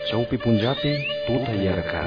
Chaupi Punjabi, tuta yarka.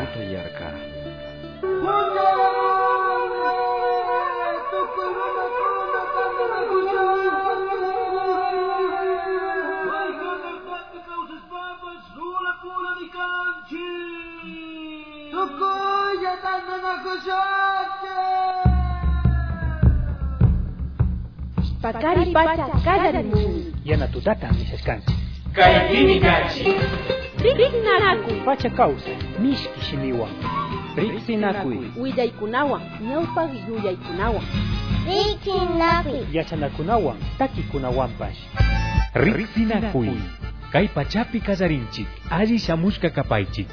Pakari pacha kallarimun. Yana tutata misaskansi. Kaypimi kanchi. Riqsinakuy. Pacha causa, mishki shimiwan. Riqsinakuy. Willaykunawan, ñawpaq yuyaykunawan. Riqsinakuy. Yachanakunawan, takikunawanpash. Riqsinakuy. Kay pachapi kasarinchik, alli shamushka kapaychik.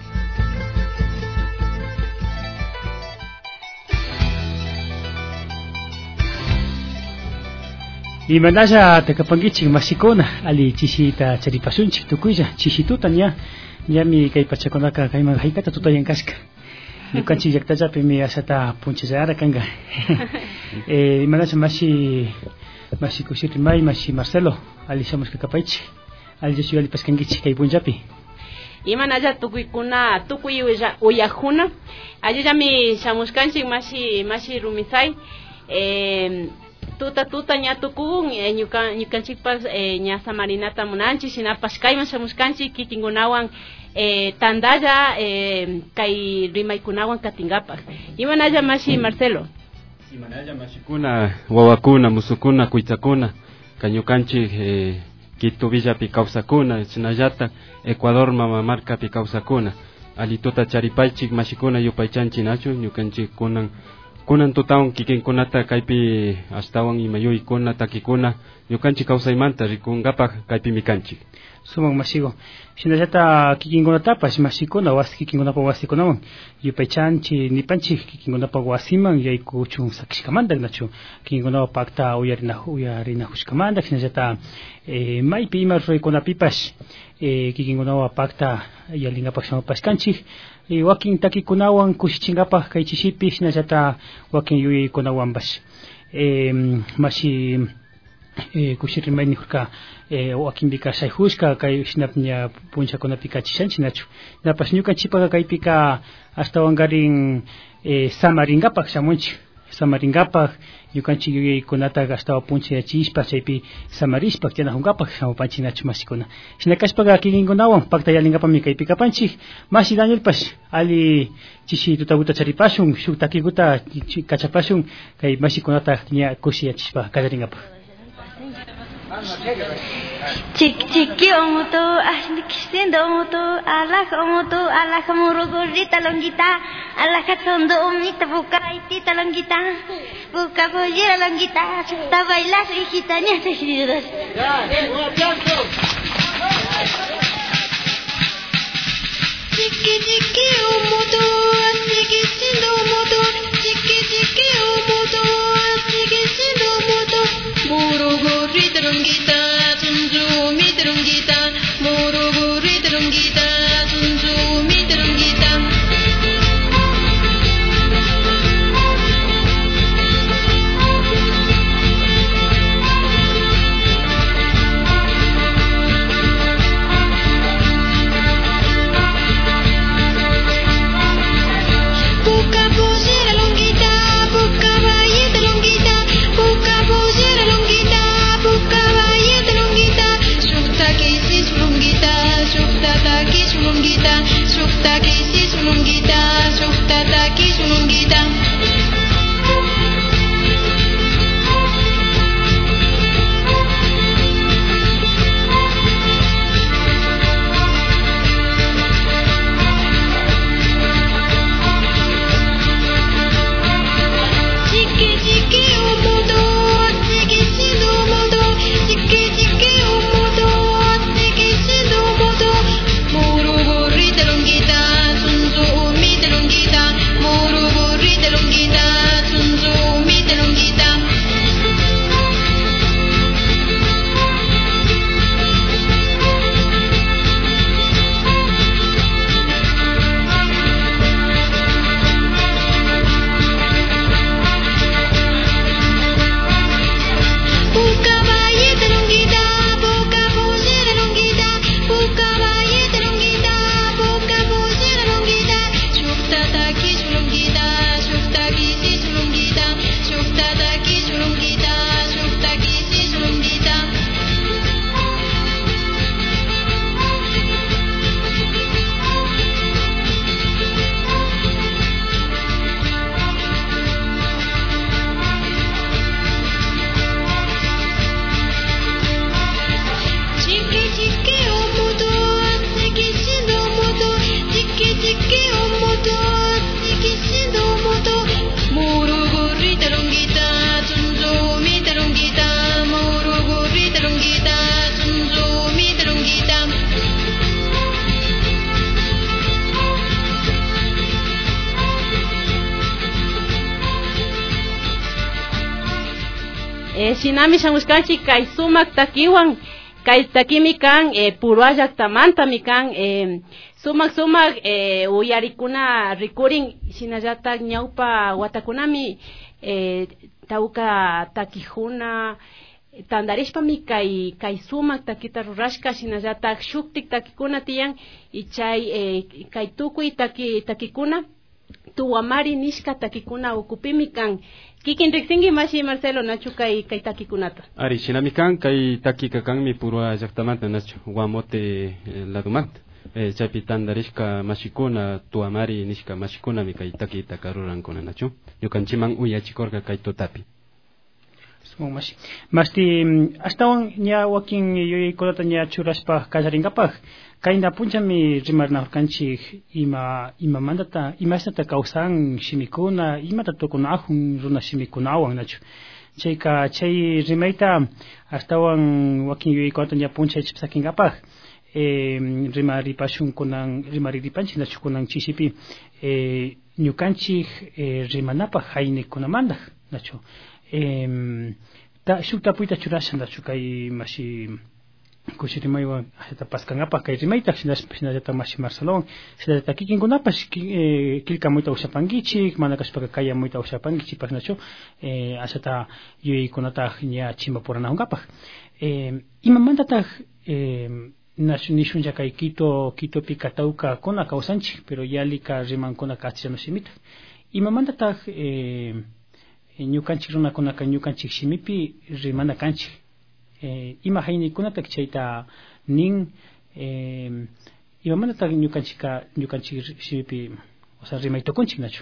Imanalla takapangichik masikuna ali chishita charipasunchik tukuylla chishituta ñami kay pachakunaka kayman haykata tutayan kashka ñukanchik llaqtallapi mi asata punchillara kanga imanalla masi kushirrimay masi Marcelo ali shamushka kapaychik ali jesu ali paskangichik kay punllapi imanalla tukuykuna tukuy uyakuna allillami shamushkanchik masi rumisay tuta ñatukun ñukanchikpas ña samarinata munanchik shinapas kayman shamushkanchik kikinkunawan tandalla kay rimaykunawan katinkapak imanalla masi Marcelo imanalla masikuna wawakuna musukuna kuytsakuna kañukanchik Quito Villapi kawsakuna chinallata Ecuador Mamamarcapi kawsakuna alituta charipaychik masikuna yupaychanchik nachu ñukanchik kunan tutawan kikinkunata kaypi astawan imayuykuna takikuna ñukanchik kawsaymanta rikunkapak kaypi mikanchik suman masigo shinallata kikinkunatapas masikuna wasi kikinkunapak wasikunawan yupaychanchik nipanchik kikinkunapak wasiman yaykuchun sakishkamanta nachu kikinkunawan pakta uyarinahushkamanta shinallata maypi ima ruraykunapipas kikinkunawan pakta yalinkapak shamupashkanchik wakin takikunawan kushichinkapak kay chishipi shinallata wakin yuyaykunawanpas masi kushirrimay nijurka wakinpika shayhushka kay shinapña punchakunapika chishanchik nachu napas ñukanchikpaka kaypika ashtawankarin samarinkapak shamunchik samarinkapak ñukanchik yuyaykunata ashtawan punchayachishpa chaypi samarishpa tiyanajunkapak shamupanchik nachu masikuna shinakashpaka kikinkunawan pakta yalinkapanmi kaypi kapanchik masi Danielpash ali chishi tutakuta charipashun shuk takikuta kachapashun kay masikunata ña kushiyachishpa kallarinkapak Chiqui omoto, asnikisendo omoto, alaj murugurita longuita, alajatondo omita bucaitita longuita, buca pollera longuita, ta bailas hijita ñata hiridas. Chiqui omoto, asnikisendo omoto, chiqui omoto, asnikisendo omoto, murugurita longuita. Muru burrita longuita, sunsu Shinami shamushkanchi kay sumak takiwan kay takimi kan purua llaktamanta mi kan sumak uyarikuna rikurin shinallatak ñawpa watakunami tawka takijuna tandarishpami kay sumak takita rurashka shinallatak shuktik takikuna tiyan y chay kay tukuy takikuna tuwamari nishka takikuna ukupimi kan kikin riksingi mashi Marcelo nachu kay takikunata ari shinami kan kay takika kanmi purua llaktamanta nachu guamote ladumanta chaypi tandarishka mashikuna tuamari nishka mashikunami kay takita karurankuna nachu ñukanchiman uyachikorka kay tutapi masti astawan ña wakin yuyaykunata ña churashpa kallarinkapak kayna punchami rimarnahurkanchik imashnata kawsan shimikuna imata tukunahun runa shimikunawan nachu chayka chay rimayta astawan wakin yuyaykunata ña punchaychip sakinkapak rimaripanchik nachu kunan chishipi ñukanchik rimanapaq haynikunamantaj nachu shuk tapuyta churasha nachu kay mashi kushirimaywan hasta paskanapaq kay rimayta hinallata mashi Marcelowan hinallata kikinkunapas kilkamuyta ushapankichik mana kashpaka kaya muyta ushapankichikpas nachu ashata yuyaykunata ña chimbapuranahunkapak imamantataq nishunlla kay Quitopi katawka kuna kawsanchik pero yalika rimankuna castellano shimita imamantataq ñukanchik runakunaka ñukanchik shimipi rimana kanchik ima hayniykunata chayta nin imamantataq ñukanchik shimipi o sea rimaytukunchik nachu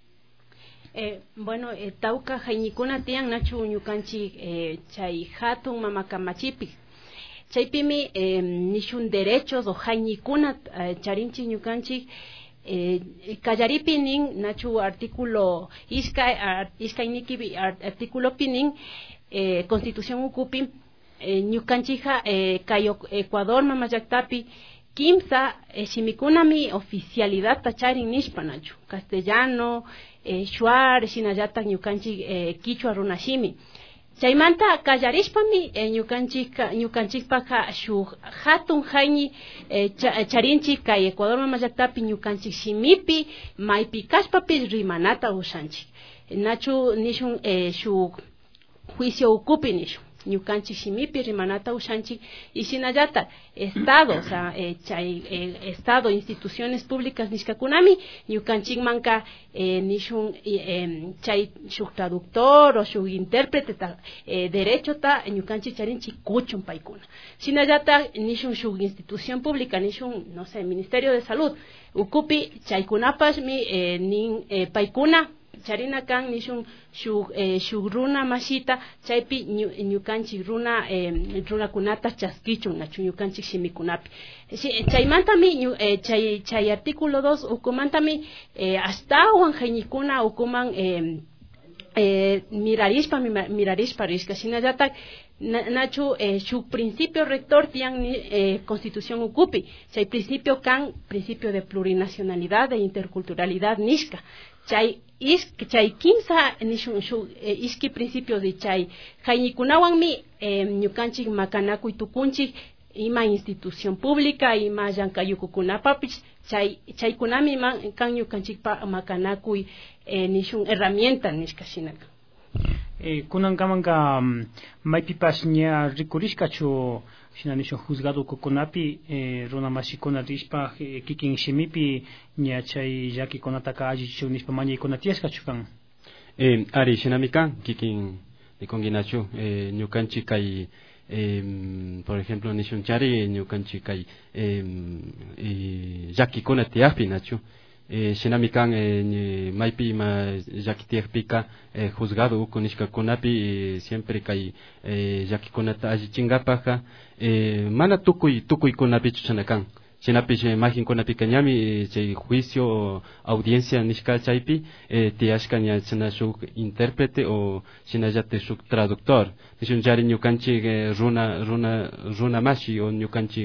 bueno tawka haynikuna tiyan nachu ñukanchik chay hatun mamakamachipi chaypimi nishun derechos o haynikuna charinchik ñukanchik kallaripi nin nachu artículo iskayniki artículo pinin constitución ukupi ñukanchija kayo Ecuador mamallaktapi kimsa shimikunami oficialidad tacharin nishpa nachu castellano shuar shinallatak ñukanchik quichua runashimi chaymanta kallarishpami ñukanchikpaka shuk hatun hayni charinchik kay Ecuador mamallaktapi ñukanchik shimipi maypi kashpapi rimanata ushanchik nachu nishun shuk juicio ukupi nishun ñukanchik shimipi rimanata ushanchik y shinallata estado o sea chay estado instituciones públicas nishkakunami ñukanchikmanka nishun chay shuk traductor o shuk intérprete derecho ta ñukanchik charinchik kuchun paykuna shinallata nishun shuk institución pública nishun no sé ministerio de salud ukupi chaykunapashmi nin paykuna charina kan nishun shuk runa mashita chaypi ñukanchik runakunata chaskichun nachu ñukanchik shimikunapi chaymantami chay artículo 2 ukumantami astawan haynikuna ukuman mirarishpa rishka shinallatak nachu shuk principio rector tiyan constitución ukupi chay principio kan principio de plurinacionalidad e interculturalidad nishka chay kimsa nishun shuk iski principio de chay haynikunawanmi ñukanchik makanakuy tukunchik ima institución pública ima llankayukukunapapich chaykunami kan ñukanchikpa makanakuy nishun herramienta nishka shinaka kunankamanka maypipas ña rikurishkachu shina nishun juzgado kukunapi runa mashikuna rishpa kikin shimipi ña chay llakikunataka allichu nishpa mañaykuna tiyashkachu kan ari shinami kan kikin nikonginachu ñukanchik kay por ejemplo nishun chari ñukanchik kay llakikuna tiyakpi nachu shinami kan maypi ma llakitiyakpika juzgado uku nishkakunapi siempre kay llakikunata allichinkapaka mana tukuykunapi chuchana kan shinapish majinkunapika ñami chay juicio audiencia nishka chaypi tiyashka ña chana shuk intérprete o shinallate shuk traductor nishun chari ñukanchik runa mashi o ñukanchik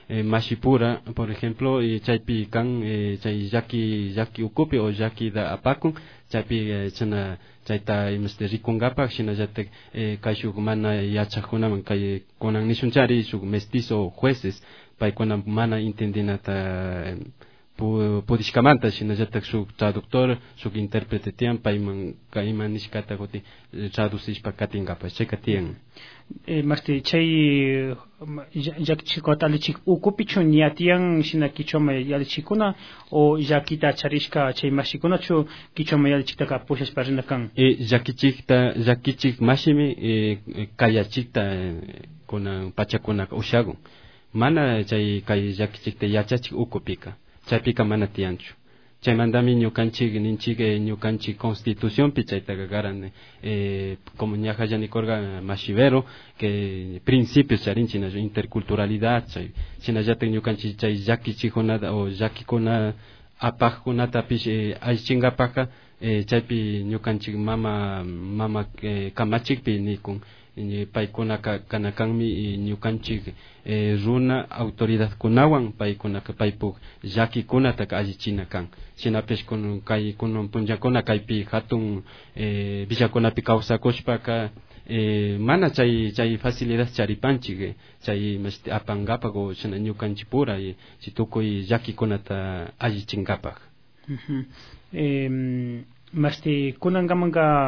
mashipura por ejemplo chaypi kan chay yaki ukupi o yaki da apakun chaypi chana chayta rikungapak shinallatak kay shuk mana yachakunaman kay kunan nishunchari shuk mestizo jueces paykuna mana entendinata pudishkamanta shinallatak shuk traductor shuk intérprete tiyan payman kayman nishkata kuti traducishpa katingapas chayka tiyan masti chay yakchikota alichik ukupichun yatiyan shina kichoma yalichikuna o yakita charishka chay mashikuna chu kichoma yalichiktaka pushashpa rinakan yakichik mashimi kayachikta kuna pachakuna ushagun mana chay kay yakichikta yachachik ukupika chaypika mana tiyanchu chaymantami ñukanchik constitución pi chaytaqa karan como ñajallanikurqa mashivero que principios charinchina interculturalidad chay chinallatak ñukanchik chay yakichikunata o yakikuna apaqkunata pish aychingapaqa chaypi ñukanchik mama kamachikpi nikun paykunaka kanakanmi ñukanchik runa autoridad kunawan paykunaka paypuk yakikunata allichina kan shinapish kay kunun punchakuna kaypi hatun villakunapi kawsakushpaka mana chay facilidad charipanchik chay apangapak o shina ñukanchik pura tukuy yakikunata allichinkapak masti kunankamanka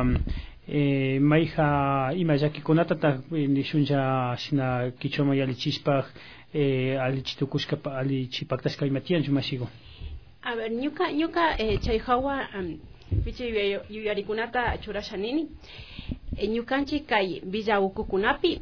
mayha ima yakikunata nishuncha shina kichoma yalichishpa alichitukushka alichipaktashka ima tiyanchu mashigo. A ver, ñuka chayhawa pichi yuyarikunata churashanini ñukanchik kay villa ukukunapi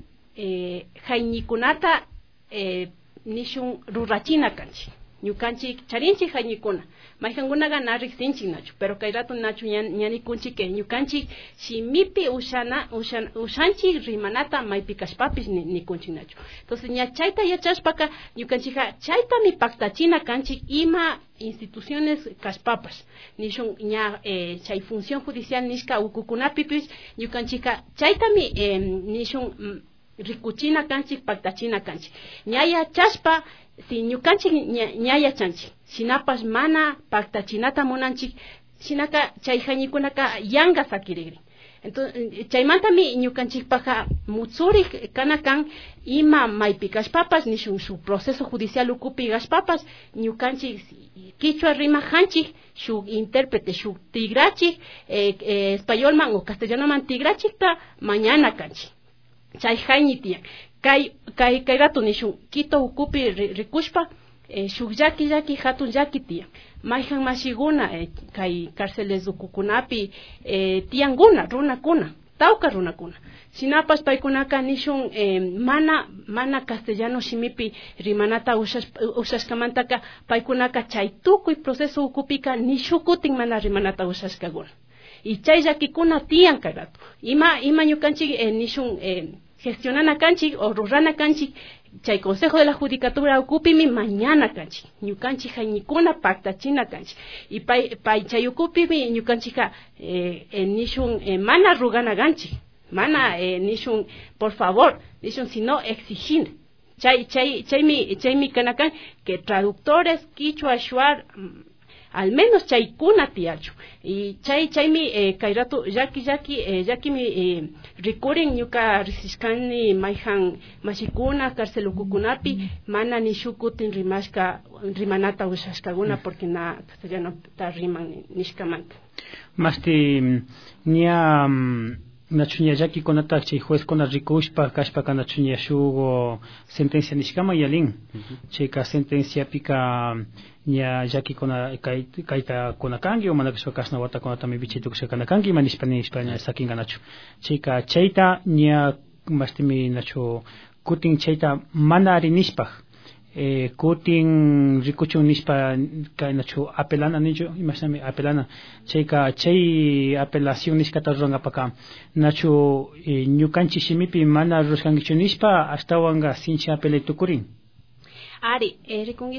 hayñikunata nishun rurachina kanchik ñukanchik charinchik hayñikuna mayjankunaqa na riqsinchik nachu pero kay rato nachu ñanikunchik que ñukanchik shimipi ushanchik rimanata maypi kashpapis nikunchik nachu entonces ña chayta yachashpaka ñukanchikqa chaytami paktachina kanchik ima instituciones kashpapas nishun ña chay función judicial nishka ukukunapipis ñukanchikqa chaytami nishun rikuchina kanchik paktachina kanchik ña yachashpa si ñukanchik ña yachanchik shinapas mana paktachinata munanchik shinaka chay hañikunaka yanga sakirigrin entonces chaymantami ñukanchikpaqa mutsurik kanakan ima maypi kashpapas nishun su proceso judicial ukupi kashpapas ñukanchik kichwa rimajanchik shuk intérprete shuk tigrachik españolman o castellanoman tigrachikta mañana kanchik chay hañi tiyan kay rato nishun Quito ukupi rikushpa shuk yaki hatun yaki tiyan mayjan mashiguna kay cárceles ukukunapi tiyanguna runakuna tawka runakuna sinapas paykunaka nishun mana castellano shimipi rimanata ushashkamantaka paykunaka chay tukuy proceso ukupika nishukutin mana rimanata ushashkaguna y chay yakikuna tiyan kay rato ima ñukanchik nishun gestionana kanchik o rurana kanchik chay consejo de la judicatura ukupimi mañana kanchik ñukanchik hañikuna paktachina kanchik y pay chay ukupimi ñukanchika nishun mana rugana kanchik mana nishun por favor nishun sino exigir chaymi kanakan que traductores quichua shuar al menos chaykuna tiyachu y chaymi kayratu yaki mi recurren ñuka risishkani mayjan mashikuna cárcel ukukunapi mana nishukutin rimanata ushashkaguna porque na castellano ta riman nishkamanta masti nia nachuña yaki konata chay juez kona rikushpa kashpa nachuña shugo sentencia nishkama yalin chayka sentencia pika nia yaki kona kaita kona kangi o manakashwa kasna wata kona tami bichitu kushakana kangi manishpani España sakinga nachu chayka chayta nia mastimi nachu kutin chayta mana rinishpaj kutin rikuchun nishpa kay nachu apelana nicho imagíname apelana chayka chay apelación nishkata rurangapaka nachu ñukanchik shimipi mana rushkankichu nishpa hasta wanga sinchi apelay tukurin. Ari, recongi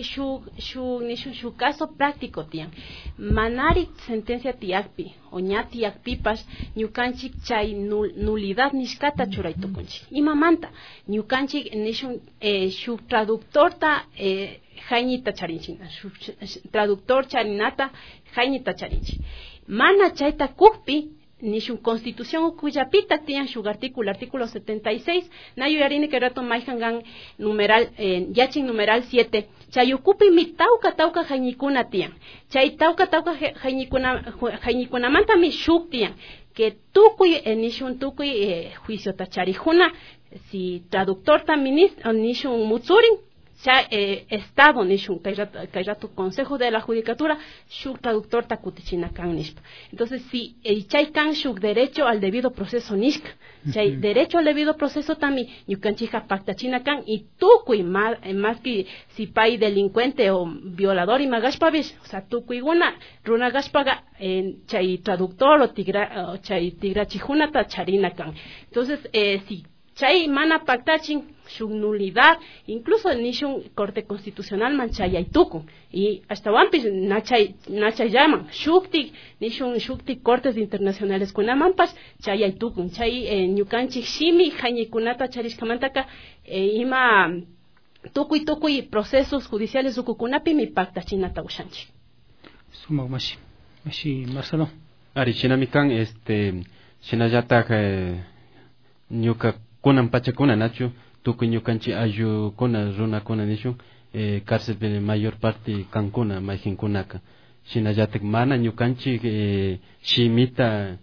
su caso práctico tian. Manari sentencia tiakpi, o ña tiakpipas, ñukanchik chay nulidad nishkata churaytukunchik. Imamanta, ñukanchik su traductor ta jainita charinchik, su traductor charinata jainita charinchik. Mana chayta kukpi, ni su constitución cuyapita tiene su artículo 76 nayo yarini que rato maijangan numeral yachin numeral 7 chayukupi mi tauka jañikuna tian chay tauka jañikuna manta mi shuk tian que tukuy ni shun tukuy juicio tacharijuna si traductor ta ministro ni shun mutsurin Estado nishun kairato Consejo de la Judicatura shuk traductor takutichina kan nishpa. Entonces si chay kan shuk derecho al debido proceso nishka chay derecho al debido proceso tami ñukanchija pactachina kan y tukuy más que si pay delincuente o violador y magashpavish, o sea tukuy runa gashpaga chay traductor o chay tigrachijuna tacharina kan. Entonces si chay mana pactachin su nulidad, incluso ni un corte constitucional manchaya y tuku y hasta wampis nachay llaman shukti ni un shukti cortes internacionales kunamampas chaya y tuku chay ñukanchik shimi jañikunata charishkamantaka ima tukuy procesos judiciales ukukunapi mi pacta chinata ushanchik suma mashi Marcelo ari chinamikan chinayata ñuka kunan pachakuna nachu tukuy ñukanchik ayu kuna runa kuna nishu cárcel de mayor parte kankuna majinkunaka shinallatik mana ñukanchik shimita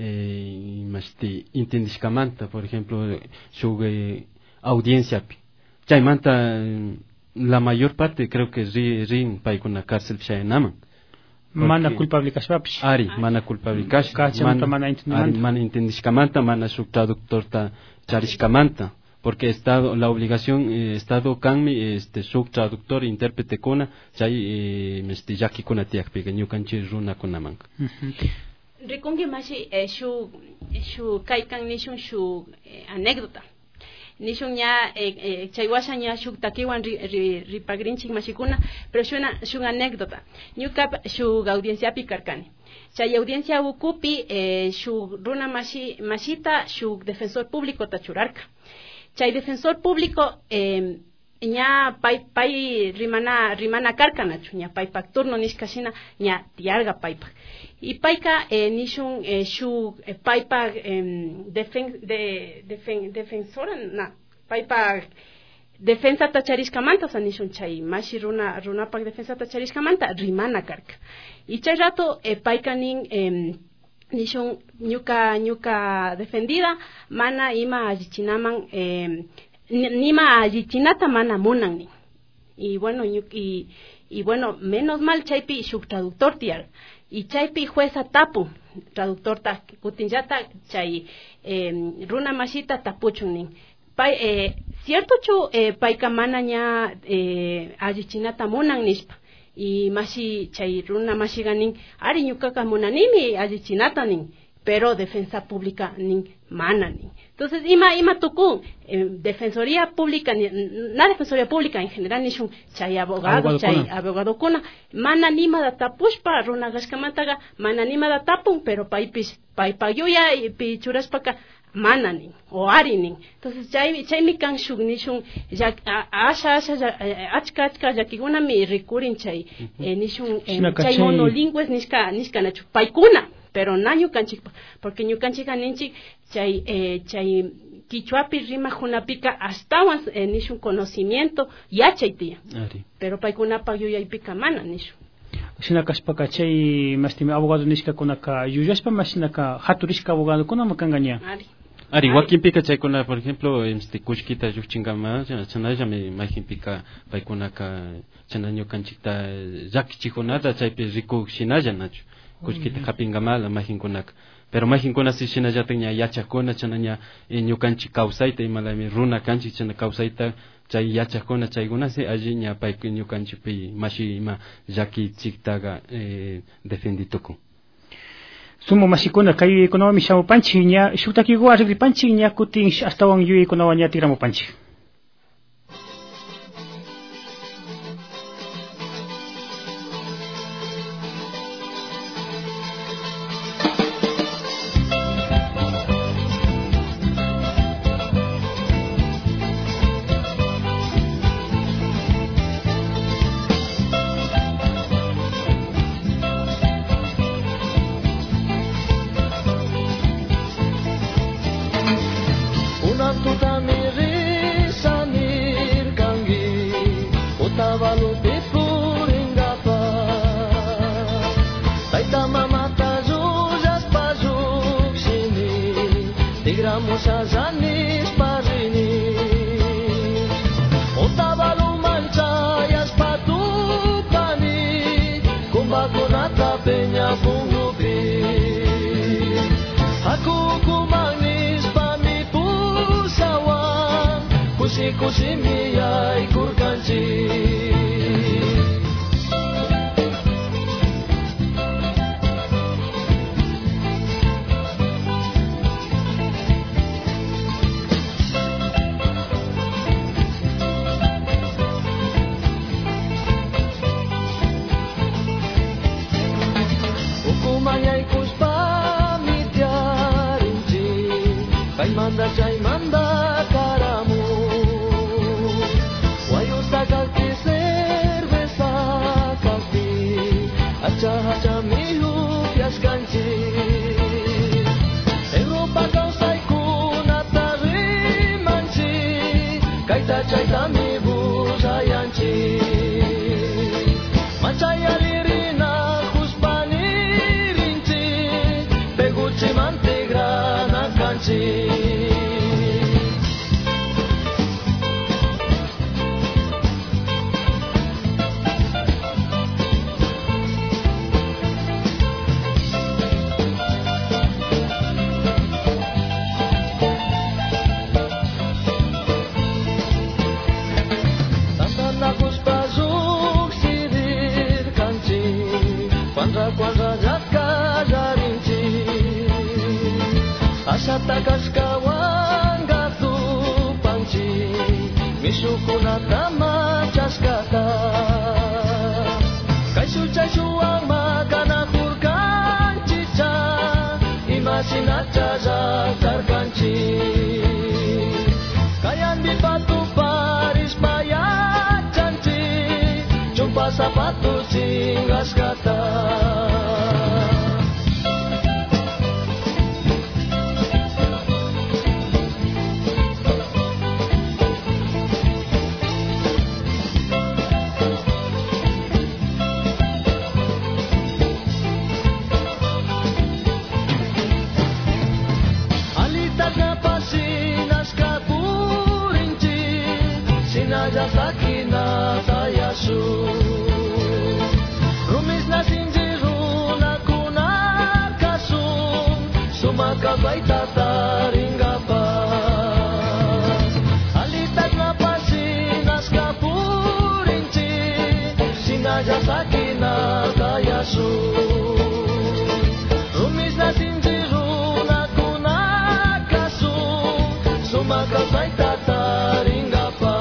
intendishkamanta por ejemplo shuk audienciapi chaymanta la mayor parte creo que rin paykuna cárcel shaynaman mana culpabilikashpapish ari mana culpabilikash mana intendishkamanta mana shuk traductorta charishkamanta porque Estado la obligación Estado kanmi shuk traductor intérprete kuna chay yaki kuna tiakpi ñukanchik runa kunaman rikungi mashi shu kaykan nishun shu anécdota nishun ña chaywasha ña shuk takiwan ripagrinchik mashikuna pero shun anécdota ñuka shuk audienciapi karkani chay audiencia ukupi shuk runa mashita shuk defensor público tachurarka chay defensor público ña pay rimana karkanachu ña paypak turno nishkashina ña tiarga paypak y payka nishun shuk paypak defensora na paypak defensa tacharishkamanta o sea nishun chay mashi runapak defensa tacharishkamanta rimana karka y chay rato payka nishun ñuka defendida mana ima allichinaman nima allichinata mana munan ni y bueno menos mal chaypi shuk traductor tiar y chaypi jueza tapu traductor ta kutinjata chay runa mashita tapuchun nin cierto chu payka mana ña allichinata munan nishpa y mashi chay runa mashiga nin ari ñukaka munanimi allichinata nin pero defensa pública nin mana nin entonces ima tuku defensoría pública na defensoría pública en general nishun chay abogado kuna mana nima da tapushpa runa gashkamantaga mana nima da tapun pero paypayuya y pichuraspaka mananin o arinin entonces chay mi kan shuk nishun asha achka yakiguna mi rikurin chay nishun chay monolingües nishka nachu paykuna pero na ñukanchik porque ñukanchik aninchik chay quichuapi rima junapika astawan nishun conocimiento yachaytiya pero paykunapa yuyaypika mana nishun shinakashpaka chay mastimi abogado nishkakunaka yuyashpa mashinaka haturishka abogado kuna makangaña ari wakinpika chaykuna por ejemplo kushkita lluchingama chanalla me imaginpika paykunaka chana ñukanchikta llakichijunata chaypi rikukshinalla nachu kushkita hapingamala majinkunaka pero majinkuna si shinallatak ña yachakuna chana ña ñukanchik kawsayta imalami runa kanchik chana kawsayta chay yachakuna chaykuna si alli ña payku ñukanchikpi mashi ima llakichiktaga defenditukun sumo mashikuna kay yuyaykunawanmi shamupanchik ña shuk takiwan arribipanchik ña kutin astawan yuyaykunawan ña tiramupanchik sa zanis parini Otavalo manchayas patupani Kumbako natapenya pungubi Aku kumangis pamipusawan Kusi miyay kurkansi Jai manda karamu Wayu sakakti cerveza kapi Acha mihu pias ganchi Europa kau saiku natari manchi Kaita chaita mibu sayanchi Machaya lirina kuspani rinchi Peguchi mantegra nakanchi Takas kawan gatu panci Misukuna tama caskata Kai sucai suang makana kurkan cica Imasina caza tarkanci Kayan di batu paris payat canci Jumpa sapatu cinggas kata Sakina tayasu Rumis na sinjiru na kunakasum Sumaka baita taringgapa Alitak na pasinas kapurinci Sinaja sakina tayasu Rumis na sinjiru na kunakasum Sumaka baita taringgapa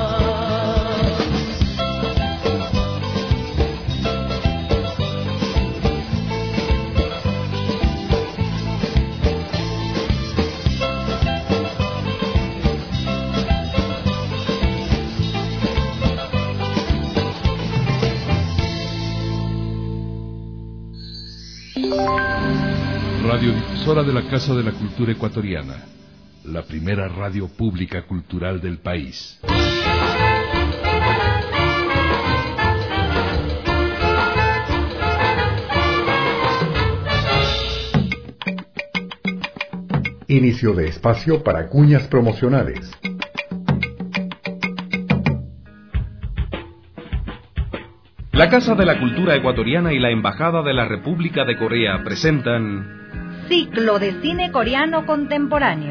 Radiodifusora de la Casa de la Cultura Ecuatoriana, la primera radio pública cultural del país. Inicio de espacio para cuñas promocionales. La Casa de la Cultura Ecuatoriana y la Embajada de la República de Corea presentan Ciclo de Cine Coreano Contemporáneo.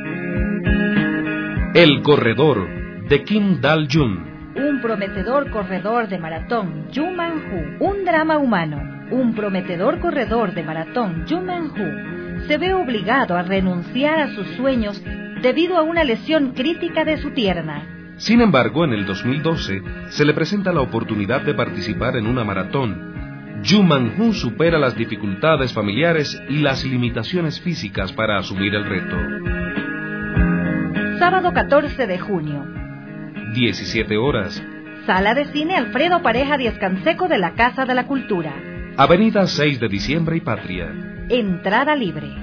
El Corredor, de Kim Dal-jun. Un prometedor corredor de maratón, Ju Man-hu. Un drama humano. Un prometedor corredor de maratón, Ju Man-hu, se ve obligado a renunciar a sus sueños debido a una lesión crítica de su pierna. Sin embargo, en el 2012 se le presenta la oportunidad de participar en una maratón. Ju Man-hu supera las dificultades familiares y las limitaciones físicas para asumir el reto. Sábado 14 de junio. 17 horas. Sala de Cine Alfredo Pareja Díaz Canseco de la Casa de la Cultura. Avenida 6 de Diciembre y Patria. Entrada libre.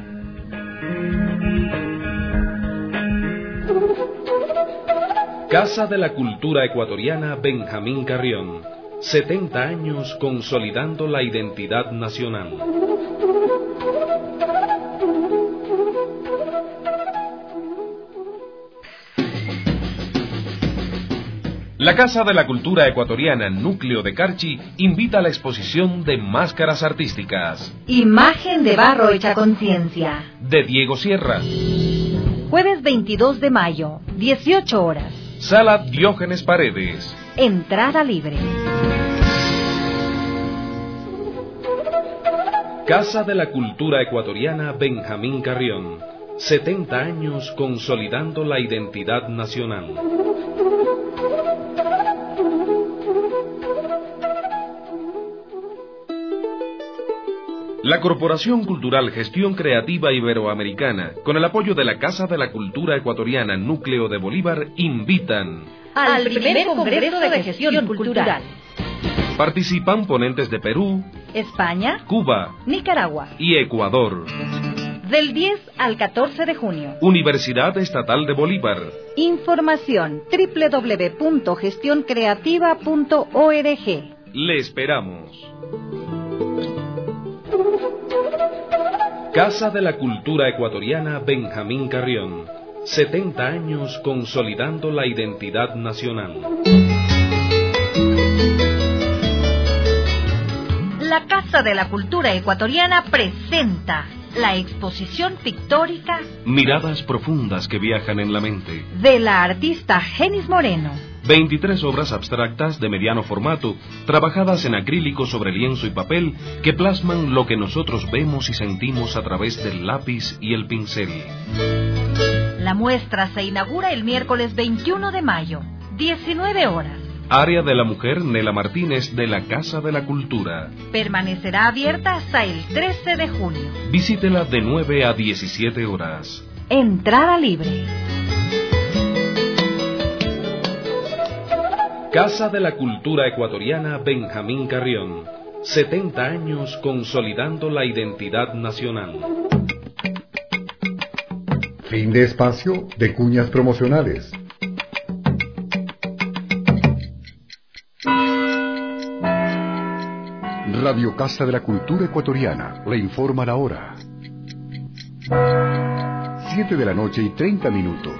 Casa de la Cultura Ecuatoriana Benjamín Carrión. 70 años consolidando la identidad nacional. La Casa de la Cultura Ecuatoriana Núcleo de Carchi invita a la exposición de máscaras artísticas. Imagen de barro hecha conciencia. De Diego Sierra. Jueves 22 de mayo, 18 horas. Sala Diógenes Paredes. Entrada libre. Casa de la Cultura Ecuatoriana Benjamín Carrión. 70 años consolidando la identidad nacional. La Corporación Cultural Gestión Creativa Iberoamericana, con el apoyo de la Casa de la Cultura Ecuatoriana Núcleo de Bolívar, invitan al primer Congreso de Gestión Cultural. Participan ponentes de Perú, España, Cuba, Nicaragua y Ecuador. Del 10 al 14 de junio. Universidad Estatal de Bolívar. Información www.gestioncreativa.org. Le esperamos. Casa de la Cultura Ecuatoriana Benjamín Carrión. 70 años consolidando la identidad nacional. La Casa de la Cultura Ecuatoriana presenta la exposición pictórica Miradas profundas que viajan en la mente, de la artista Genis Moreno. 23 obras abstractas de mediano formato, trabajadas en acrílico sobre lienzo y papel, que plasman lo que nosotros vemos y sentimos a través del lápiz y el pincel. La muestra se inaugura el miércoles 21 de mayo, 19 horas. Área de la Mujer Nela Martínez de la Casa de la Cultura. Permanecerá abierta hasta el 13 de junio. Visítela de 9 a 17 horas. Entrada libre. Casa de la Cultura Ecuatoriana Benjamín Carrión. 70 años consolidando la identidad nacional. Fin de espacio de cuñas promocionales. Radio Casa de la Cultura Ecuatoriana le informa la hora. 7 de la noche y 30 minutos.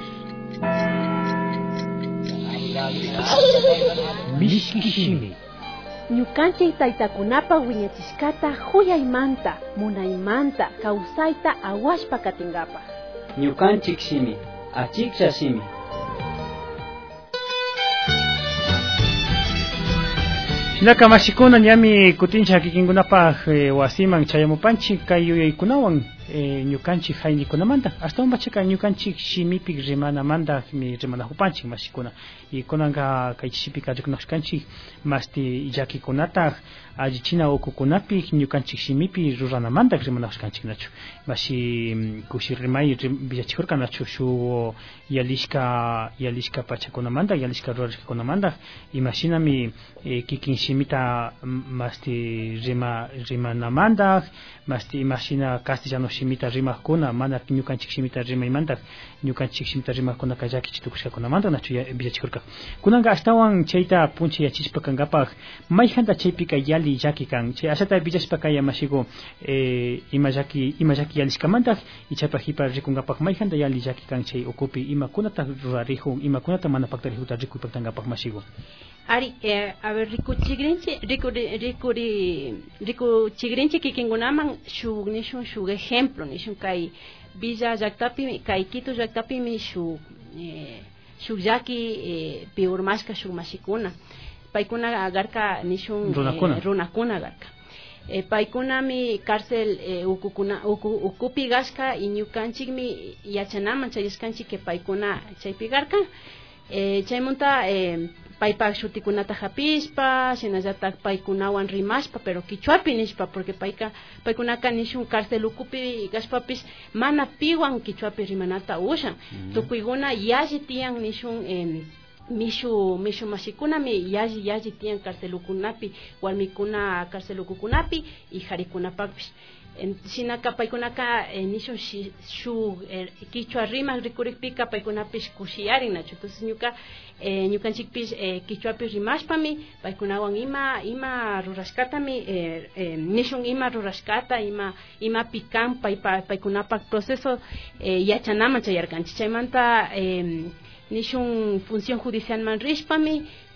Mishkishimi. Ñukanchik taytakunapa wiñachishkata huyaymanta, munaymanta, kawsayta awashpa katingapa. Ñukanchik shimi, achiksha shimi. Shinaka mashikuna ñami kutincha kikinkunapaq wasiman chayamupanchik kay yuyaykunawan ñukanchik haynikunamanta astawan bachaka ñukanchik shimipik rimanamanta rimanahupanchik mashikuna y kunanqa kay shipika rikunashkanchik masti llakikunata allichina ukukunapik ñukanchik shimipi ruranamanta rimanashkanchik nachu mashi kushi rimay villachikurka nachu shu yalishka pachakunamanta yalishka rurashkakunamanta imashinami kikin shimita masti rimanamanta masti imashina castellano shimita rimakuna mana ñukanchik shimita rimaymanta ñukanchik shimita rimakuna kallakichitukushkakunamanta nachu villachikurka kunanqa astawan chayta puncha yachishpa kankapaq mayjanta chaypika yali llaki kan chay ashata villashpa kaya mashiku ima llaki yalishkamanta y chaypa hipa rikunkapaq mayjanta yali llaki kan chay ukupi imakunata rurarihun imakunata mana paktarihuta rikuypaktankapaq mashiku. Ari, a ver, riku chigrinchi kikingunaman nishun shug ejemplo nishun kai Villa Llaktapi kai Quito Llaktapi mi shug yaki piurmashka shug mashikuna paikuna agarka nishun runakuna garka paikuna mi cárcel ukupi gashka y ñukanchik mi yachanaman chayishkanchik que paikuna chaypigarka chaymunta paypak shutikunata hapishpa shinallatak paykunawan rimashpa pero kichwapi nishpa porque paykunaka nishun cárcel ukupi gashpapis mana piwan kichwapi rimanata ushan tukuyguna yalli tiyan nishun mishu mashikuna mi yalli tiyan carcelukunapi warmikuna carcelukunapi y harikunapapish sinaka paykunaka nishun shu kichwa rimas rikurikpika paykunapish kushiyarin nachu entonces ñukanchikpish kichwapi rimashpami paykunawan ima rurashkatami nishun ima rurashkata ima pikan paykunapak proceso yachanaman chayarkanchik chaymanta nishun función judicial man rishpami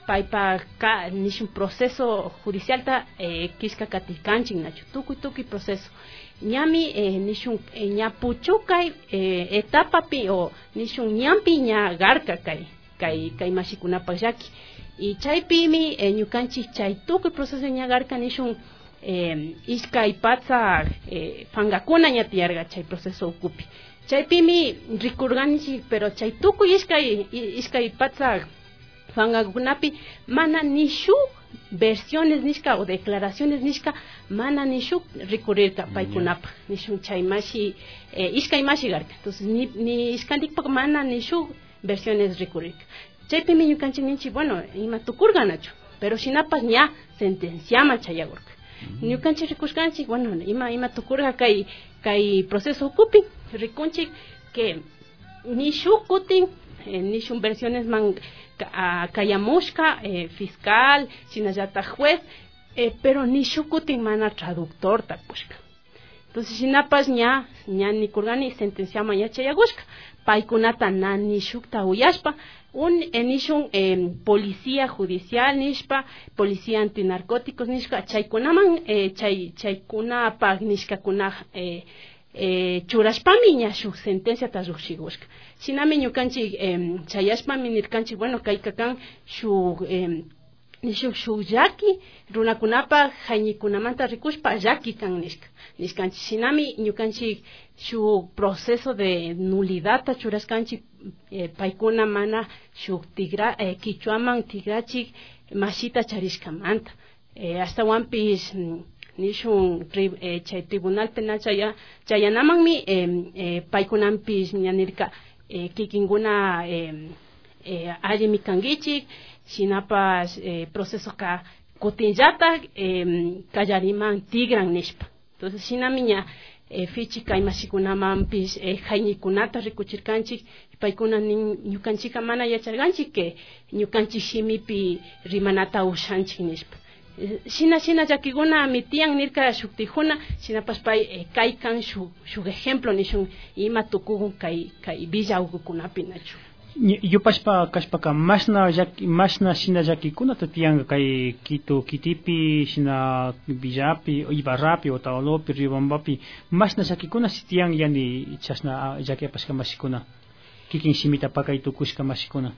paipa ka nishun proceso judicial ta kiska katikanchik nachu tukuy proceso ñami nishun ñapuchukay etapa pi o nishun ñampi ña garka kay mashikunapak llaki y chaypimi ñukanchik chay tukuy proceso ña garka nishun iskay patsa fangakuna ña tiyarga chay proceso ukupi chaypimi rikurganichik pero chay tukuy iskay patsa fangakunapi mana nishu versiones nishka o declaraciones nishka mana nishu recurrirka paykunapa nishun chaymashi iskaymashi garka entonces ni iskandikpak mana nishu versiones recurrirka chaypimi ñukanchik ninchik bueno ima tukurganachu pero shinapas ña sentenciaman chayagurka ñukanchik rikushkanchik bueno ima tukurga kay proceso ukupi rikunchik que nishu kutin nishun versiones man kayamushka fiscal shinallata juez pero nishu kutin mana traductor tapushka entonces shinapas ña nikurgani sentenciaman ña chayagushka paykunata na nishukta uyashpa nishun policía judicial nishpa policía antinarcóticos nishka chaykunaman chaykunapak nishkakuna churashpami ña shuk sentencia ta lluqshigushka shinami ñukanchik chayashpami nirkanchik bueno kayka kan shuk llaki runakunapa hayñikunamanta rikushpa llaki kan nishkanchik shinami ñukanchik shuk proceso de nulidad ta churashkanchik paykuna mana shuk kichwaman tigrachik mashita charishkamanta hasta wanpish nishun chay tribunal penal chayanamanmi paykunanpish ñanirka kikinguna allimi kangichik shinapas procesoka kutinllata kallariman tigran nishpa entonces shinami ña fichi kay mashikunamanpish hayñikunata rikuchirkanchik paykuna ñukanchika mana yacharganchik que ñukanchik shimipi rimanata ushanchik nishpa shina llakikuna mitian nirka shuktijuna shinapas pay kaykan shuk ejemplo nishun ima tukukun kay villa ukukunapi nachu yupashpa kashpaka mashna shina llakikunata tiyanga kay Kitipi shina Villapi Ibarrapi Otavalopi Riobambapi mashna llakikuna sitiyan yani chashna llakipashka mashikuna kikin shimita pakay tukushka mashikuna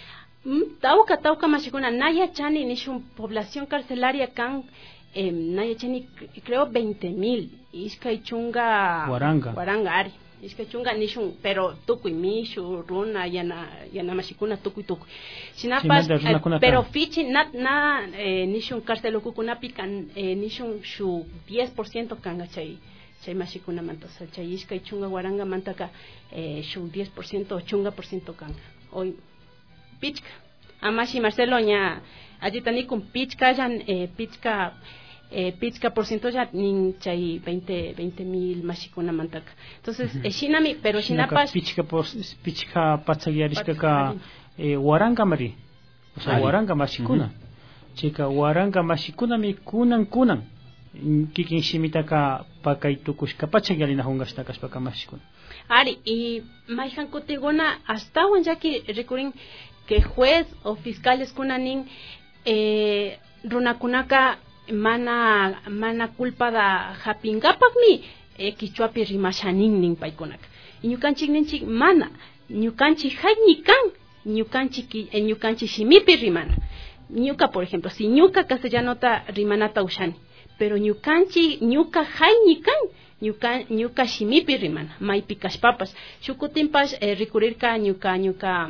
tauka mashikuna naya chani nishun población carcelaria kan naya chani creo 20,000 iskay chunga Waranga ari iskay chunga nishun pero tukuy mishu runa yana mashikuna tukuy shinapas pero fichi na nishun carcel ukukunapi kan nishun shu 10% kanga chay mashikuna manta chay iskay chunga Waranga mantaka shu 10% chunga % kanga hoy pichka amashi Marcelo ña allitani con pichka yan pichka porciento ya nin chay 20,000 mashikuna mantaka entonces shinami pero shinapas pichka patsagiyarishka Waranga mari o sea Waranga mashikuna chika Waranga mashikuna mi kunan kikin shimitaka pakay tukushka pachagyalina hungashta kashpaka mashikuna ari y mayhan kutiguna hasta wan yaki recurring que juez o fiscales kunanin runakunaka mana culpa da hapingapakmi kichwapi rimashanin nin paykunaka ñukanchik ninchik mana ñukanchik hayñikan ñukanchik shimipi rimana ñuka por ejemplo si ñuka castellanota rimanata ushani pero ñuka hayñikan ñuka shimipi rimana maypi kashpapas shukutinpas recurrirka ñuka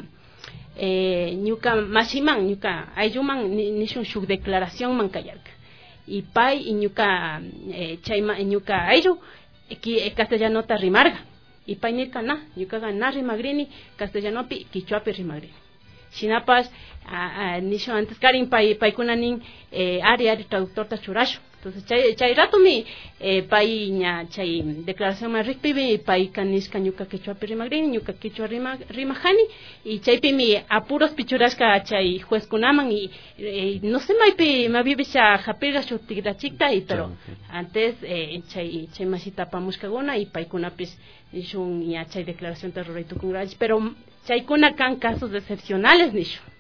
mashiman ñuka ayuman nishun shuk declaración man kayarka y pay y ñuka chayma ñuka ayu castellanota rimarga y pay nirka ñuka na rimagrini castellanopi kichwapi rimagrini shinapas nishun antes karin paykunanin ari traductor ta churashu entonces chay ratumi pay ña chay declaración más rikpibi pay kanishka ñuka kichwapi rimagrini ñuka kichwa rimajani y chaypimi apuros pichurashka chay juezkunaman y no sé maypi mabibisha japirga shutigrachikta y pero antes chay mashita pamushkaguna y paykunapis nishun ña chay declaración terrorito kungrach pero chaykuna kan casos excepcionales nishu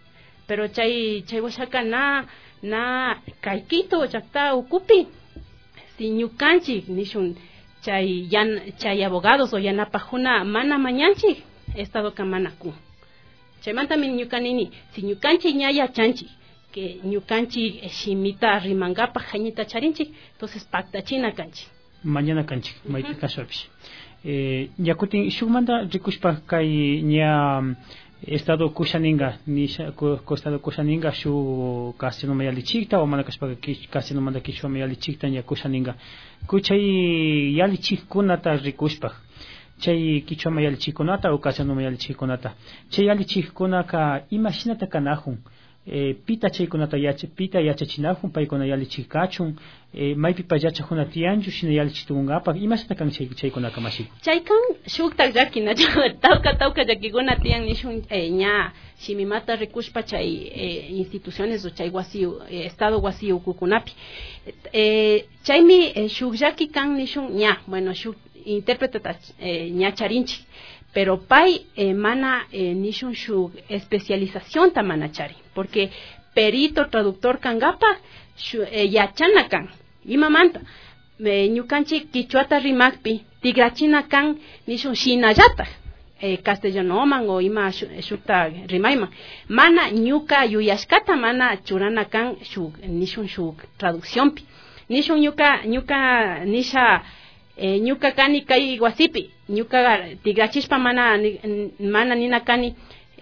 pero chay washaka na kaikito chakta ukupi si ñukanchik nishun chay abogados o yanapajuna mana mañanchik estado kamanaku chaymanta min ñukanini si ñukanchik ñaya chanchik que ñukanchik shimita rimangapa jañita charinchik entonces paktachina kanchik mañana kanchik mayti kashapish yakutin shukmanta rikushpa kay ña estado kushaninga nisha estado kushaninga shu casino mayalichikta o mana kashpa casino manda kishu mayalichikta ña kushaninga kuchay yalichikkunata rikushpa chay kichwa mayalichikunata o casino mayalichikunata chay yalichikkunaka imashinata kanahun pita chaykunata pita yachachinahun paykuna yalichikachun maypipa yachajuna tianchu shina yalichitukungapak imashita kan chaykunaka mashik chaykan shuktak llakina tawka llakikuna tian nishun ña shimimata rikushpa chay instituciones o chay wasiu estado wasiu kukunapi chaymi shuk llaki kan nishun ña bueno shuk intérprete ña charinchi pero pay mana nishun shuk especialización tamana chari porque perito traductor kangapa yachana kan imamanta ñukanchik kichwata rimakpi tigrachina kan nishun shinallata castellanoman o ima shukta rimayman mana ñuka yuyashkata mana churana kan shuk nishun shuk traducciónpi nishun ñuka nisha ñuka kani kay wasipi ñuka tigrachishpa mana nina kani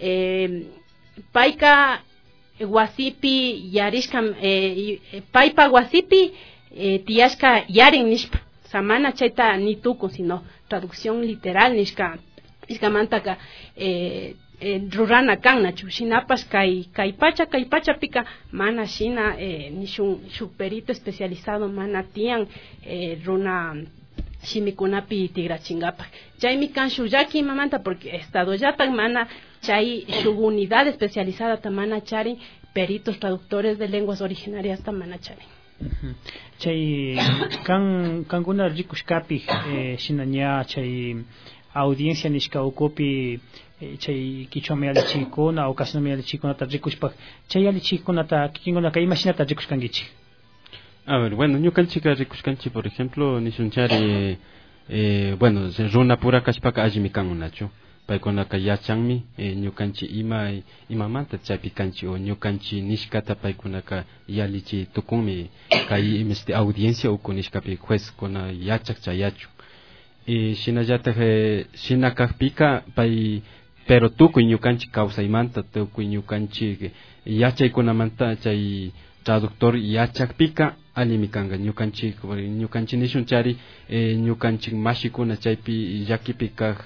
payka wasipi yarishka paypa wasipi tiyashka yarin nishpa samana chayta ni tukun sino traducción literal nishka mantaka rurana kan nachu shinapas kay pacha pika mana shina nishun perito especializado mana tian runa shimikunapi tigrachingapa chaymi kan shuyaki mamanta porque estado yata mana chay shug unidad especializada tamana chari peritos traductores de lenguas originarias tamana chari chay kankuna rikushkapi shinaña chay audiencia nishka ukupi chay kichwa mayalichikuna o casino mayalichikunata rikushpa chay yalichikunata kikinkunaka imashinata rikushkankichik. A ver, bueno, ñukanchika rikushkanchi, por ejemplo, nishunchari, bueno, runa pura kashpaka allimikan nacho. Paykunaka yachanmi, ñukanchi imamanta chaypi kanchi o ñukanchi nishkata paykunaka yalichi tukunmi kay audiencia uku nishkapi juez kuna yachak chayachu. Shinallatak shinakakpika pay pero tukuy ñukanchi kawsaymanta tukuy ñukanchi yachaykunamanta chay traductor yachakpika alimikanqa ñukanchi nishunchari ñukanchik mashikuna chaypi llakipi kaq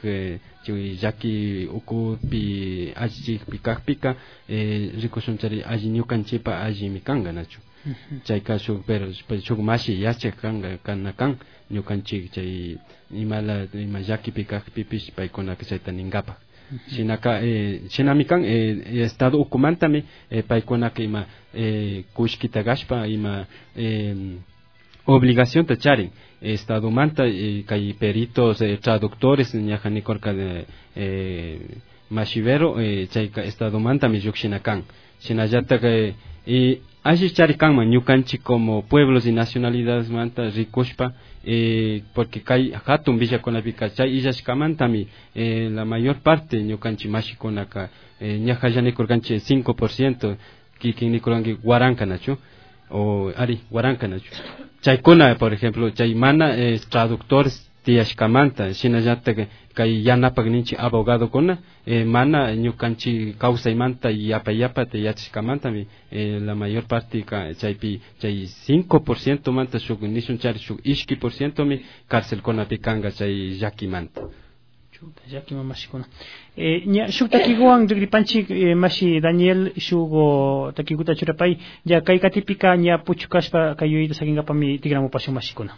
llaki ukupi allichikpi kaqpika rikushunchari alli ñukanchipa allimikanqa nachu chayka shuk mashi yachak kan ñukanchik chay ima llakipi kaqpipish paykunaka chayta ninkapaq shinaka shinamikan estado ukumantami paykunaka ima kushkita gashpa ima obligación ta charin estado manta kay peritos traductores ñajanikorka mashivero chayka estado manta mi yukshinakan shinallata alli charikanman ñukanchik como pueblos y nacionalidades manta rikushpa porque kay hatun villakunapika chay illashkamantami la mayor parte ñukanchik mashikunaka ñajallanikurkanchik 5% kikinnikurkanki guaranka nachu o ari guaranka nachu chaykuna por ejemplo chay mana traductores tiyashkamanta shinallatak kay yanapak ninchi abogado kuna mana ñukanchi kawsaymanta yapayapata yachishkamantami la mayor parte chaypi chay 5% manta shuk nishunchari shuk ishki % mi cárcel kunapi kanga chay llakimanta llaki mamashikuna shuk takiguan rikripanchik mashi Daniel shugo takiguta churapay ya kay katipika ña puchukashpa kayuyta sakinkapami tigramupashun mashikuna.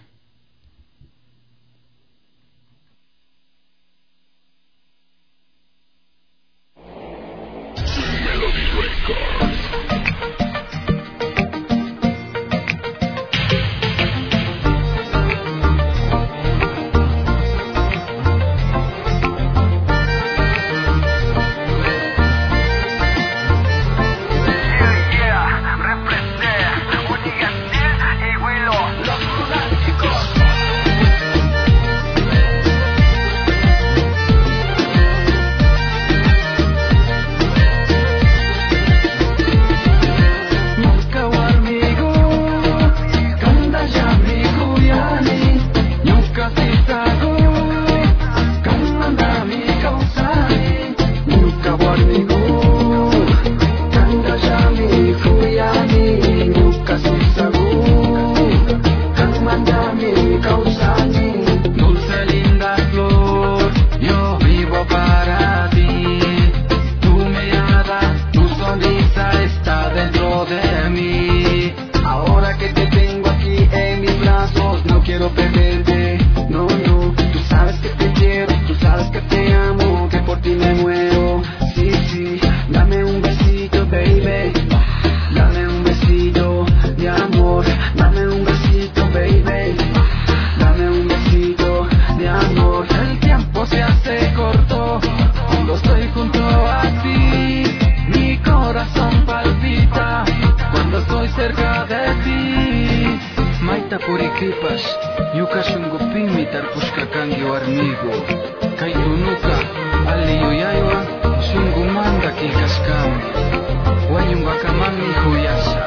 quiero perderte. No, no, tú sabes que te quiero, tú sabes que te amo, que por ti me muero. Sí, sí, dame un besito, baby. Dame un besito de amor, dame un besito, baby. Dame un besito de amor. El tiempo se hace corto cuando estoy junto a ti. Mi corazón palpita cuando estoy cerca de ti. Maita purikipas, yuka sungupimi tarpuska kangyo armigo. Kaitunuka, aliyuyaywa, sungumanda kikaskami. Wayumbakamami huyasa.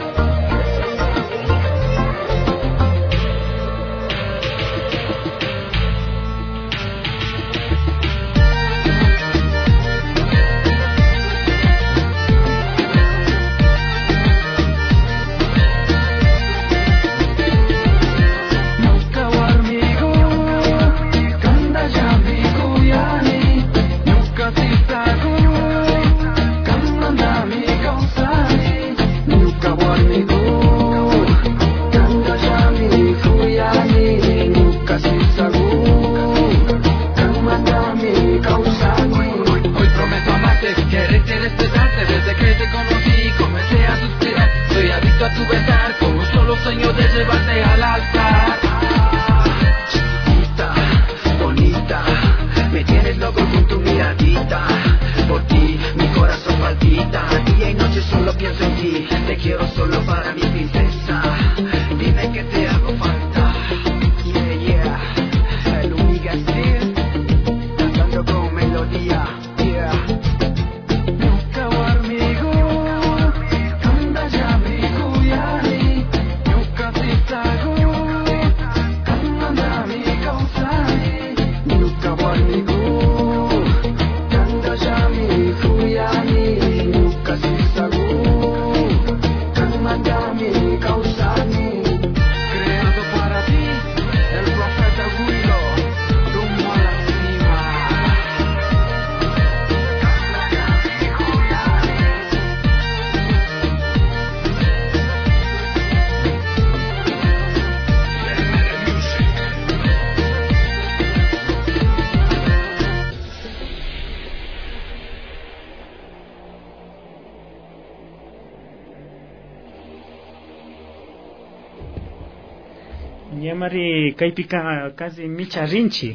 Ñamari kaypika casi micha rinchi.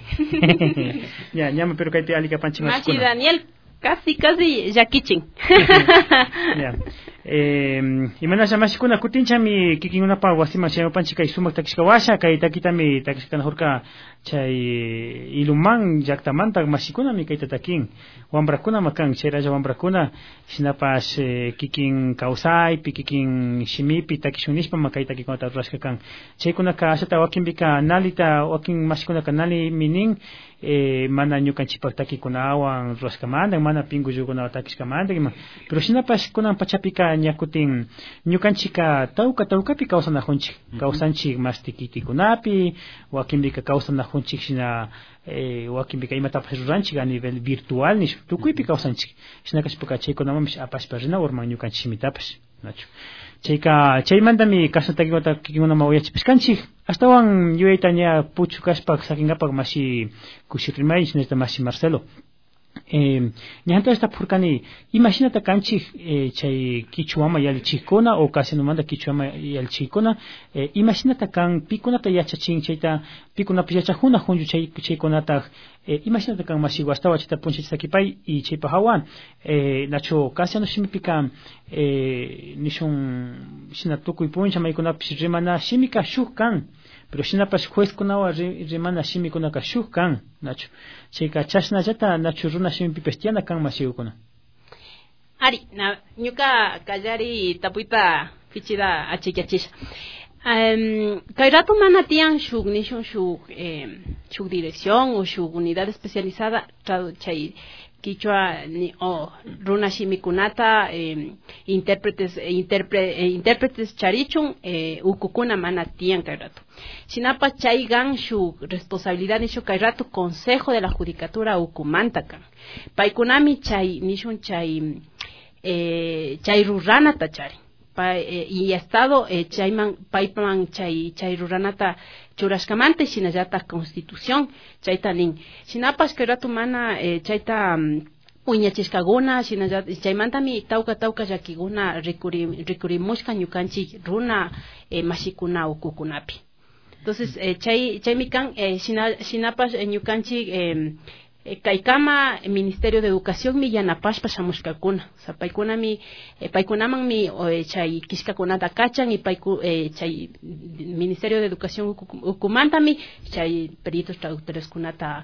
Ya, ñama pero kaypi alika panchi Machi Daniel casi yakichin. Ya. Imana shamashikuna kutinchami kikinunapa wasima chaypanchi kay sumak takishkawasha kay takitami takishkana hurka chay iluman llaktamanta mashikuna mi kayta takin wambrakuna makan chayralla wambrakuna shinapas kikin kawsaypi kikin shimipi takishunishpa makay takikunata rurashka kan chaykunaka ashata wakinbika nalita wakin mashikunaka nali minin mana ñukanchipak takikunawan rurashkamanta mana pingullukunawan takishkamanta pero shinapas kunan pachapika ñakutin ñukanchika tawkapi kawsanajunchik kawsanchik mas tikitikunapi wakinbika kawsanajunchik shina wakinbika imatapas ruranchik a nivel virtual nish tukuypi kawsanchik shinakashpaka chaykunamamish apashpa rina urman ñukanchik shimitapash nachu chaymantami kashnatakikunata kikinkunaman uyachipishkanchik astawan yuyayta ña puchu kashpak sakinkapak mashi kushirrimay shinata mashi Marcelo ñanta esta purkani imaginata kanchik chay kichuama yalichikuna o casinumanta kichuama yalichikuna imaginata kan pikunata yachachin chayta pikunapi yachajuna junju chaykunata imaginata kan mashi wastawa chayta punchita sakipay y chaypa hawan nacho casiano shimipika nishun shina tukuy puncha maykunapi rimana shimika shuk kan pero shinapas juezkunawa rimana shimikunaka shuk kan nacho chayka chashnallata nacho runa shimipipis tiana kan masiukuna ari na ñuka kallari tapuyta fichida achikyachisha kay rato mana tiyan shuk nishun shuk dirección o shuk unidad especializada chay Quichua o runa shimikunata intérpretes charichun ukukuna mana tiyan kay rato shinapa chaygan shu responsabilidad nishu kay rato consejo de la judicatura ukumanta kan paykunami chay nishun chay rurana tachari y estado chayman payman chay ruranata churashkamante shinallata constitución chaytanin shinapas que rato mana chayta uñachishkaguna chaymantami tawka llakiguna rikurimushka ñukanchik runa mashikuna ukukunapi. Entonces chaymi kan shinapas ñukanchik Kaikama Ministerio de Educación mi yanapashpa shamushkakuna. O sea, paykunaman mi chay kishkakunata kachan y chay Ministerio de Educación ukumantami chay peritos traductores kunata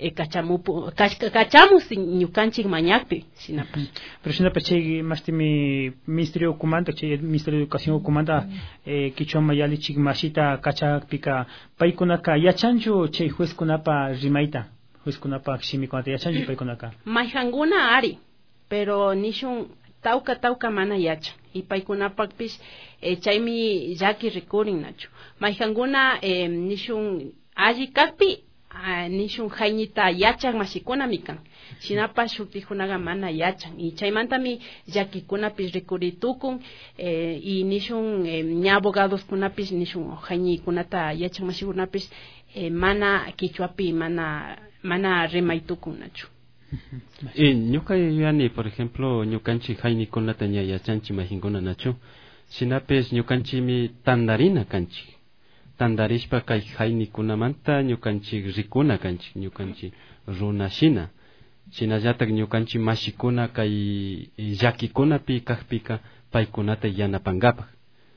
kachamus ñukanchik mañakpi shinapas. Pero shinapas chay mastimi Ministerio ukumanta chay Ministerio de Educación ukumanta kichwa mayali chik mashita kachakpika paykunaka yachanchu chay juezkunapa rimayta. Pues kunapa shimi kunata yachanji paykunaka. Mayhanguna ari, pero nishun tauka mana yacha. Y paykunapakpish chaymi yaki rikurin nachu. Mayhanguna nishun alli kakpi nishun haynita yachan mashikuna mikan. Shinapa shuktijunaga mana yachan. Y chaymantami yakikunapish rikuritukun y nishun ña abogados kunapish nishun haynikunata yachan mashikunapish mana kichwapi mana remaytukun nachu. Ñuka yani por ejemplo ñukanchi hayni kunata ña yachanchi majinguna nachu. Shinapes ñukanchi mi tandarina kanchi. Tandarishpa kay hayni kunamanta ñukanchi rikuna kanchi ñukanchi runashina. Shinallatak ñukanchi mashikuna kay llakikunapi kajpika paykunata yanapangapak.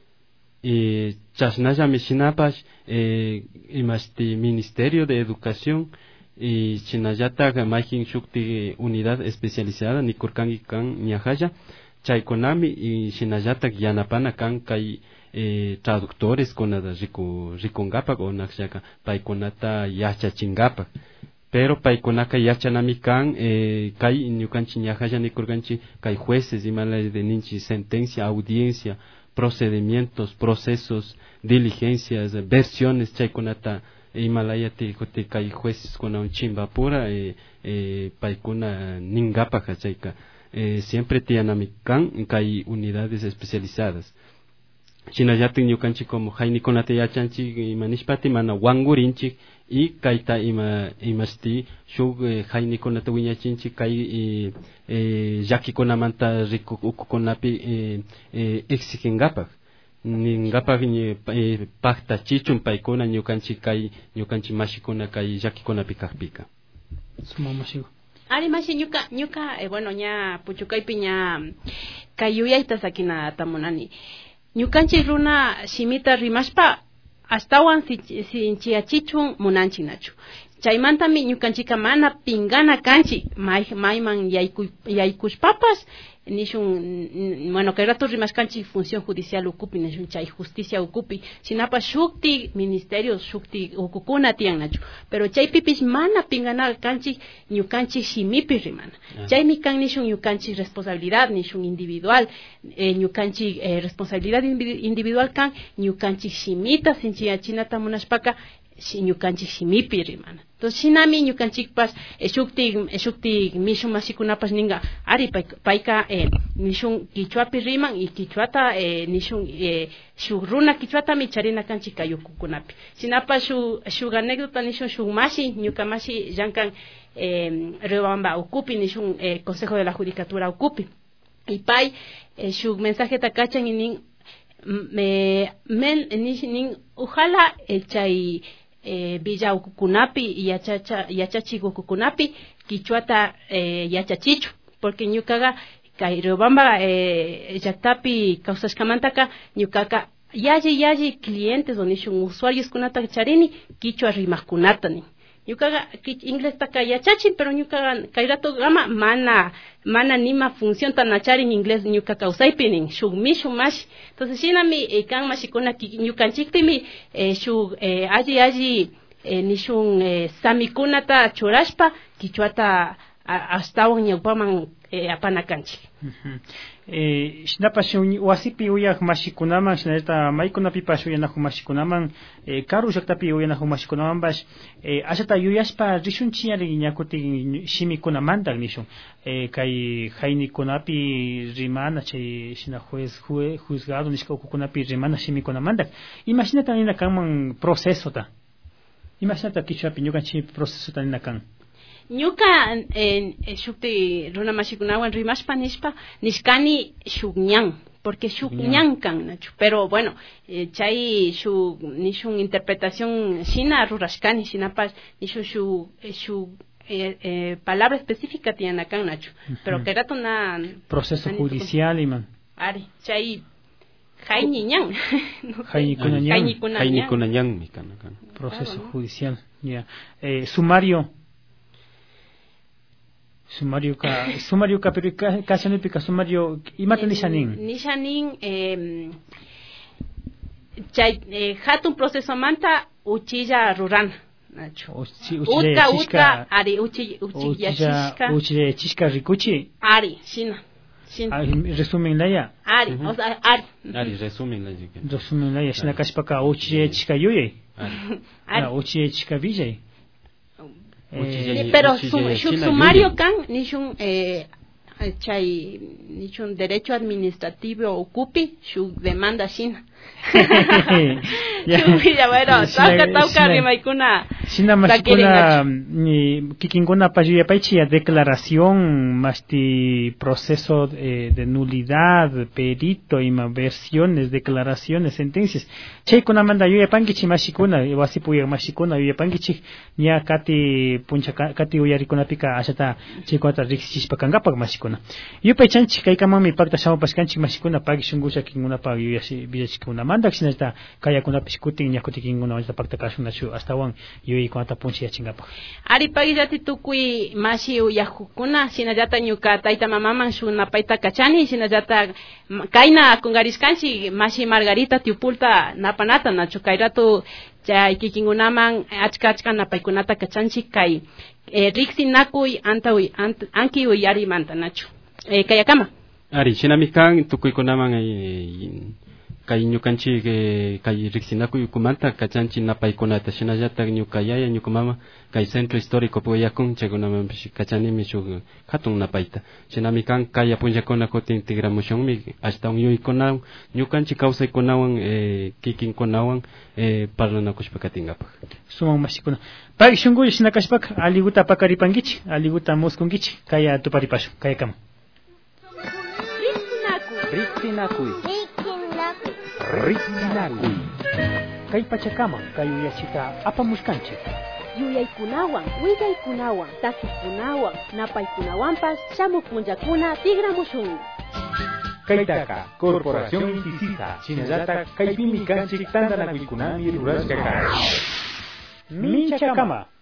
Chashnallami shinapash imashti Ministerio de Educación y chinallatak majin shukti unidad especializada nikurkangi kan ñajalla chaykunami y shinallatak yanapana kan kay traductores kunata rikungapak o nakshaka paykunata yachachingapak. Pero paykunaka yachanami kan kay ñukanchi ñajalla nikurkanchi kay jueces imalay de ninchi sentencia, audiencia, procedimientos, procesos, diligencias, versiones chaykunata Himalaya ti kay jueces kuna un chimba pura paikuna ningapa chayka siempre tianami kan kay unidades especializadas. Chinayatin ñukanchi como hayni kunata yachanchi manishpati mana wangurinchi y kayta imasti shuk hayni kunata wiñachinchi kay llakikunamanta rikukunapi exigengapak ningapak pakta chichun paykuna ñukanchi mashikuna kay llakikunapi kajpika. Ari mashi ñuka bueno ña puchukaypi ña kay yuyayta sakina tamunani. Ñukanchi runa shimita rimashpa astawan sinchiachichun munanchi nachu. Chaymantami ñukanchika mana pingana kanchi mayman yaykushpapas nishun bueno que rato rimashkanchi función judicial ukupi nishun chay justicia ukupi sinapa shukti ministerio shukti ukukuna tiyan nachu pero chay pipis mana pingana kanchi ñukanchi shimipi rimana chaymi kan nishun ñukanchi responsabilidad nishun individual ñukanchi responsabilidad individual kan ñukanchi shimita sinchiachinata munashpaka ñukanchi shimipi rimana. Entonces shinami ñukanchikpas shukti mishun mashikunapas ninga ari payka nishun kichwapi riman y kichwata nishun shuk runa kichwata micharina kanchik kayukukunapi. Shinapa shuk anécdota nishun shuk mashi ñuka mashi llankan Riobamba ukupi nishun Consejo de la Judicatura ukupi. Y pay shuk mensaje takachan y nin nin ojalá chay Villa ukukunapi yachachi ukukunapi kichwata yachachichu porque ñukaga kay Riobamba llaktapi kawsashkamantaka ñukaka yaji clientes o nishun usuarios kunata charini kichwa rimaqkunatani ñukaga inglés taka yachachi pero ñukaga kay rato gama mana nima función tan achari en inglés ñuka kausaypinin shuk mishu mash entonces shinami kan mashikuna ñukanchikpimi shuk alli nishun samikunata churashpa kichwata astawan ñawpaman apanakanchik. Shinapash wasipi uyak mashikunaman shinata maykunapipash uyanakun mashikunaman karu llaktapi uyanakun mashikunaman bash ashata yuyashpa rishunchi ari ñakutin shimikunamanta nishun kay haynikunapi rimana chay shina juzgado nishka ukukunapi rimana shimikunamanta imashinata nina kanman procesota imashinata kichwapi ñukanchik procesota nina kan ñuka shukti runa mashikunawan rimashpa nishkani shukñan porque shukñan kan nachu pero bueno chay shuk nishun interpretación shina rurashkani shinapas nishun shuk palabra específica tiene kan nachu pero que rato na proceso judicial iman ari chay Jainiñan. Jainikunanyang mi kan. Proceso judicial. Ya. Sumario ka pero kasano pika sumario imata nishanin chay hatun proceso manta uchilla ruran nacho utka ari uchilla chishka rikuchi ari shina resumen laya ari o sea ari resumen laya shina kashpaka uchilla chishka yuye ari uchilla chishka villay pero sumario kan nishun chay nishun derecho administrativo ocupi su demanda shina ya bueno tauka rimaikuna shina mashikuna ni kikinguna payuya paichia declaración masti proceso de nulidad perito y versiones declaraciones sentencias chay kuna manda yuya pangichi mashikuna wasipuya mashikuna yuya pangichi nya kati puncha kati uyarikuna pika ashata chikwata rixichpa kangapak mashikuna yupa chanchi kay kamami pakta shamo paskanchi mashikuna pagishungusha kinguna pa yuya villachikuna manda xinata kaya kuna piskutin ñakuti kinguna wanta pakta kashunashu hasta wan yuyi kwanta punchi ya chingapa ari pagillati tukui mashi uyakukuna sinallata ñuka tayta mamaman shuna paita kachani sinallata kaina kungariskanchi mashi Margarita tiupulta napanata nachu kayratu chay kikingunaman achka napaykunata kachanchi kay riksinakuy anki uyari manta nachu kayakama ari shinamikan tukuykunaman kay ñukanchik kay riksinakuy ukumanta kachanchi napaykunata shinallata ñuka yaya ñuka mama kay centro histórico puyakun chaykunaman kachanimi shuk hatun napayta shinamikan kay apullakuna kutin integramushunmi hasta yuykunawan ñukanchik kawsaykunawan kikinkunawan parlanakushpa katingapak suman mashikuna pay shunguy shinakashpak aliguta pakaripankichik aliguta muskunkichik kaya tuparipashu kaya kama Riksinakuy kay pachakama kay uyachita apamushkanchik yuyaykunawan willaykunawan takikunawan napaykunawanpas shamupunllakuna tigramushunmi Kaytaka Corporación Intisisa Chinallata kaypimi kanchik tandanakuykunami rurashkaka Minchakama